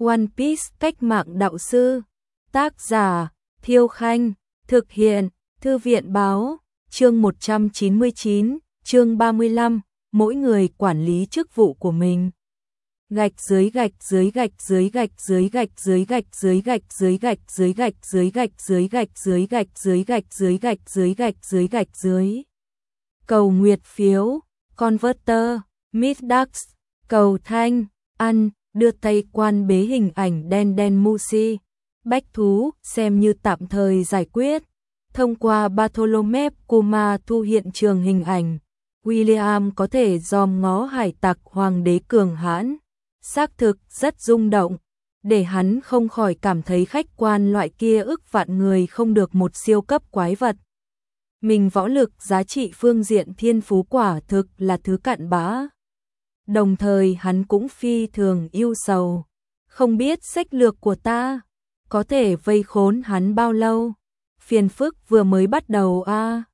One Piece cách mạng đạo sư. Tác giả Thiêu Khanh. Thực hiện Thư viện Báo. Chương 199, chương 35. Mỗi người quản lý chức vụ của mình. Gạch dưới gạch dưới gạch dưới gạch dưới gạch dưới gạch dưới gạch dưới gạch dưới gạch dưới gạch dưới gạch dưới gạch dưới gạch dưới gạch dưới gạch dưới gạch dưới. Cầu nguyệt phiếu, Converter, Middax, cầu thanh, ăn, đưa tay quan bế hình ảnh đen đen Mushi. Bách thú xem như tạm thời giải quyết. Thông qua Bartholomew Kuma thu hiện trường hình ảnh, William có thể dòm ngó hải tặc hoàng đế cường hãn. Xác thực rất rung động, để hắn không khỏi cảm thấy khách quan loại kia ức vạn người không được một siêu cấp quái vật. Mình võ lực giá trị phương diện thiên phú quả thực là thứ cặn bã. Đồng thời hắn cũng phi thường yêu sầu, không biết sách lược của ta có thể vây khốn hắn bao lâu. Phiền phức vừa mới bắt đầu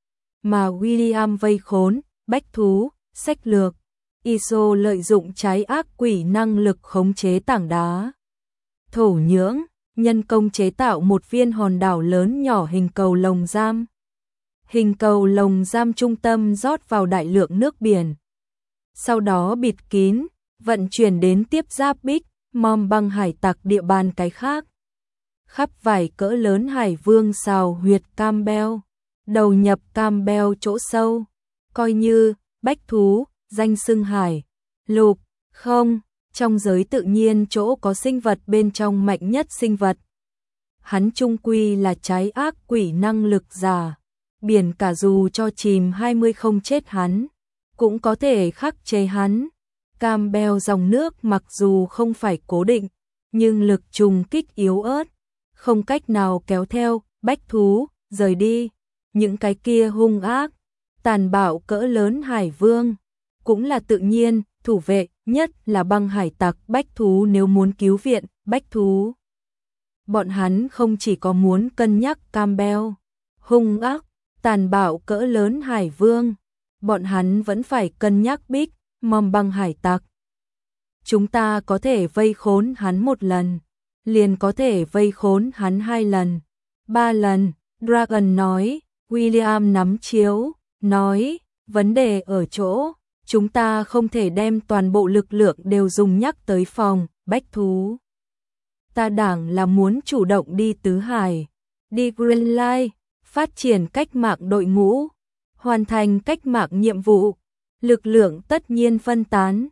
mà William vây khốn, bách thú, sách lược. Iso lợi dụng trái ác quỷ năng lực khống chế tảng đá. Thổ nhưỡng, nhân công chế tạo một viên hòn đảo lớn nhỏ hình cầu lồng giam. Hình cầu lồng giam trung tâm rót vào đại lượng nước biển. Sau đó bịt kín, vận chuyển đến tiếp giáp Big Mom băng hải tặc địa bàn cái khác. Khắp vài cỡ lớn hải vương xào huyệt Campbell, đầu nhập Campbell chỗ sâu, coi như bách thú, danh xưng hải, lục, không, trong giới tự nhiên chỗ có sinh vật bên trong mạnh nhất sinh vật. Hắn chung quy là trái ác quỷ năng lực giả, biển cả dù cho chìm 20 không chết hắn, cũng có thể khắc chế hắn. Campbell dòng nước mặc dù không phải cố định, nhưng lực trùng kích yếu ớt, không cách nào kéo theo bách thú rời đi. Những cái kia hung ác, tàn bạo cỡ lớn hải vương cũng là tự nhiên thủ vệ, nhất là băng hải tặc bách thú nếu muốn cứu viện bách thú. Bọn hắn không chỉ có muốn cân nhắc Campbell, hung ác, tàn bạo cỡ lớn hải vương, bọn hắn vẫn phải cân nhắc Big Mom băng hải tặc. Chúng ta có thể vây khốn hắn một lần, liền có thể vây khốn hắn 2 lần, 3 lần, Dragon nói. William nắm chiếu, nói, vấn đề ở chỗ, chúng ta không thể đem toàn bộ lực lượng đều dùng nhắc tới phòng, bách thú. Ta đảng là muốn chủ động đi tứ hải, đi Green Line, phát triển cách mạng đội ngũ, hoàn thành cách mạng nhiệm vụ, lực lượng tất nhiên phân tán.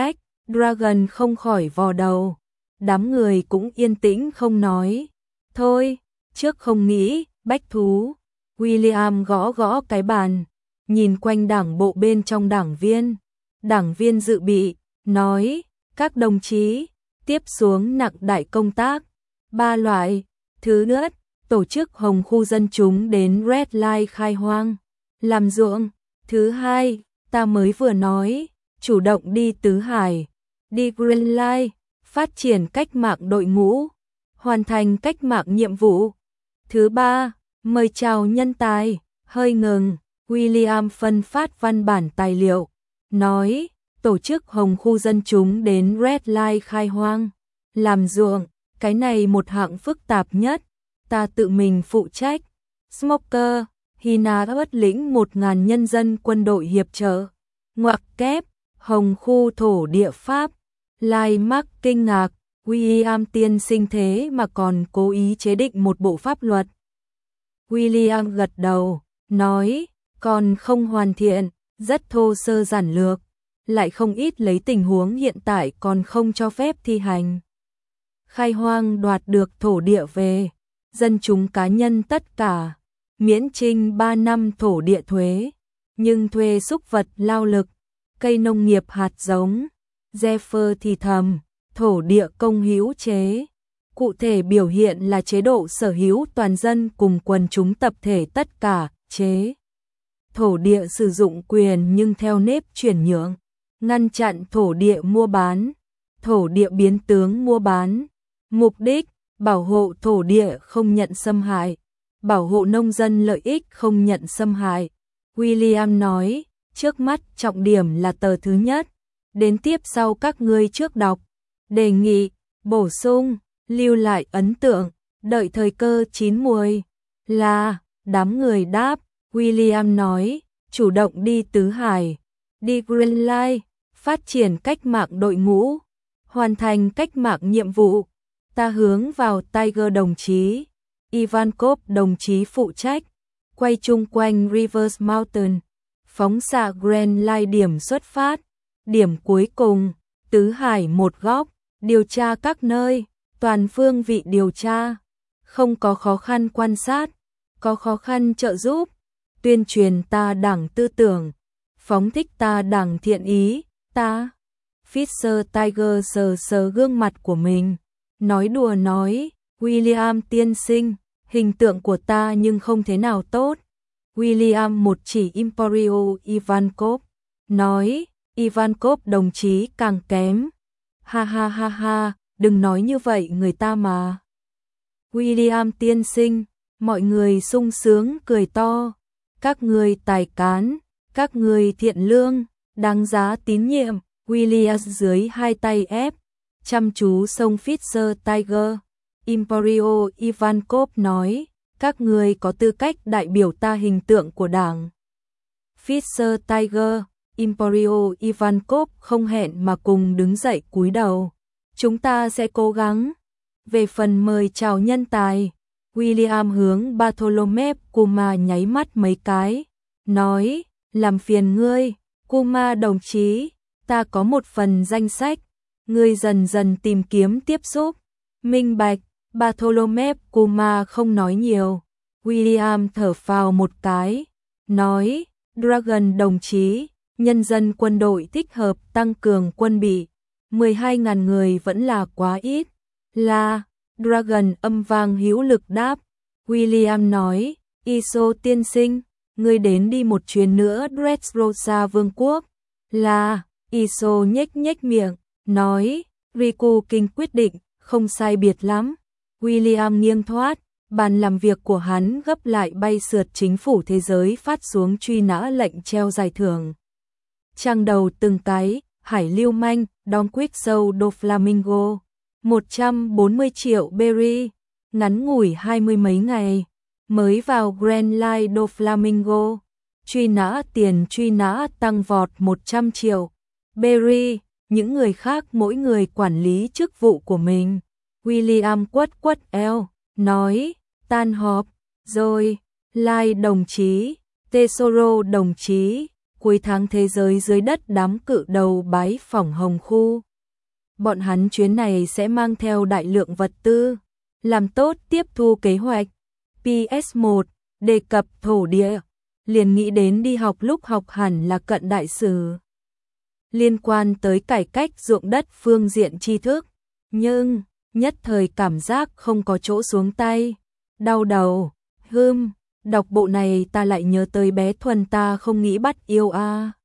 Dragon không khỏi vò đầu, đám người cũng yên tĩnh không nói. Thôi, trước không nghĩ, bách thú. William gõ gõ cái bàn, nhìn quanh đảng bộ bên trong đảng viên dự bị, nói, các đồng chí, tiếp xuống nặng đại công tác, 3 loại. Thứ nhất, tổ chức hồng khu dân chúng đến Red Line khai hoang, làm ruộng. Thứ hai, ta mới vừa nói, chủ động đi tứ hải, đi Green Line, phát triển cách mạng đội ngũ, hoàn thành cách mạng nhiệm vụ. Thứ ba, mời chào nhân tài. Hơi ngừng, William phân phát văn bản tài liệu, nói, tổ chức hồng khu dân chúng đến Red Line khai hoang, làm ruộng, cái này một hạng phức tạp nhất, ta tự mình phụ trách. Smoker, Hina bất lĩnh 1000 nhân dân quân đội hiệp trợ, ngoặc kép, hồng khu thổ địa Pháp. Lai Mark kinh ngạc, William tiên sinh thế mà còn cố ý chế định một bộ pháp luật. William gật đầu, nói, còn không hoàn thiện, rất thô sơ giản lược, lại không ít lấy tình huống hiện tại còn không cho phép thi hành. Khai hoang đoạt được thổ địa về, dân chúng cá nhân tất cả, miễn trinh 3 năm thổ địa thuế, nhưng thuê súc vật lao lực, cây nông nghiệp hạt giống. Jeffer thì thầm, thổ địa công hữu chế. Cụ thể biểu hiện là chế độ sở hữu toàn dân cùng quần chúng tập thể tất cả, chế. Thổ địa sử dụng quyền nhưng theo nếp chuyển nhượng, ngăn chặn thổ địa mua bán, thổ địa biến tướng mua bán. Mục đích, bảo hộ thổ địa không nhận xâm hại, bảo hộ nông dân lợi ích không nhận xâm hại. William nói, trước mắt trọng điểm là tờ thứ nhất, đến tiếp sau các ngươi trước đọc. Đề nghị, bổ sung, lưu lại ấn tượng, đợi thời cơ chín muồi. Là, đám người đáp, William nói, chủ động đi Tứ Hải, đi Greenlight, phát triển cách mạng đội ngũ, hoàn thành cách mạng nhiệm vụ. Ta hướng vào Tiger đồng chí, Ivankov đồng chí phụ trách, quay chung quanh Rivers Mountain, phóng xạ Grand Line điểm xuất phát, điểm cuối cùng, Tứ Hải một góc, điều tra các nơi, toàn phương vị điều tra, không có khó khăn quan sát, có khó khăn trợ giúp, tuyên truyền ta đảng tư tưởng, phóng thích ta đảng thiện ý, ta. Fisher Tiger sờ sờ gương mặt của mình, nói đùa nói, William tiên sinh, hình tượng của ta nhưng không thế nào tốt. William một chỉ Emporio Ivankov, nói, Ivankov đồng chí càng kém. Ha ha ha ha, đừng nói như vậy người ta mà. William tiên sinh, mọi người sung sướng cười to. Các người tài cán, các người thiện lương, đáng giá tín nhiệm. William dưới hai tay ép, chăm chú xông Fisher Tiger. Emporio Ivankov nói, các người có tư cách đại biểu ta hình tượng của đảng. Fisher Tiger, Emporio Ivankov không hẹn mà cùng đứng dậy cúi đầu. Chúng ta sẽ cố gắng. Về phần mời chào nhân tài, William hướng Bartholomew Kuma nháy mắt mấy cái, nói, làm phiền ngươi, Kuma đồng chí, ta có một phần danh sách, ngươi dần dần tìm kiếm tiếp xúc. Minh bạch, Bartholomew Kuma không nói nhiều. William thở phào một cái, nói, Dragon đồng chí, nhân dân quân đội thích hợp tăng cường quân bị, 12.000 người vẫn là quá ít. Là, Dragon âm vang hữu lực đáp. William nói, Iso tiên sinh, ngươi đến đi một chuyến nữa Dressrosa vương quốc. Là, Iso nhếch nhếch miệng, nói, Riku Kinh quyết định, không sai biệt lắm. William nghiêng thoát, bàn làm việc của hắn gấp lại bay sượt chính phủ thế giới phát xuống truy nã lệnh treo giải thưởng. Trang đầu từng cái, Hải Lưu Manh, Don Quick Show do Flamingo, 140 triệu berry, ngắn ngủi 20 mấy ngày, mới vào Grand Line do Flamingo, truy nã tiền truy nã tăng vọt 100 triệu berry, những người khác mỗi người quản lý chức vụ của mình. William quất quất eo, nói, tan họp, rồi, Lai đồng chí, Tesoro đồng chí, cuối tháng thế giới dưới đất đám cự đầu bái phỏng Hồng Khu. Bọn hắn chuyến này sẽ mang theo đại lượng vật tư, làm tốt tiếp thu kế hoạch. PS1, đề cập thổ địa, liền nghĩ đến đi học lúc học hẳn là cận đại sử. Liên quan tới cải cách ruộng đất phương diện tri thức, nhưng nhất thời cảm giác không có chỗ xuống tay, đau đầu, đọc bộ này ta lại nhớ tới bé Thuần ta không nghĩ bắt yêu a.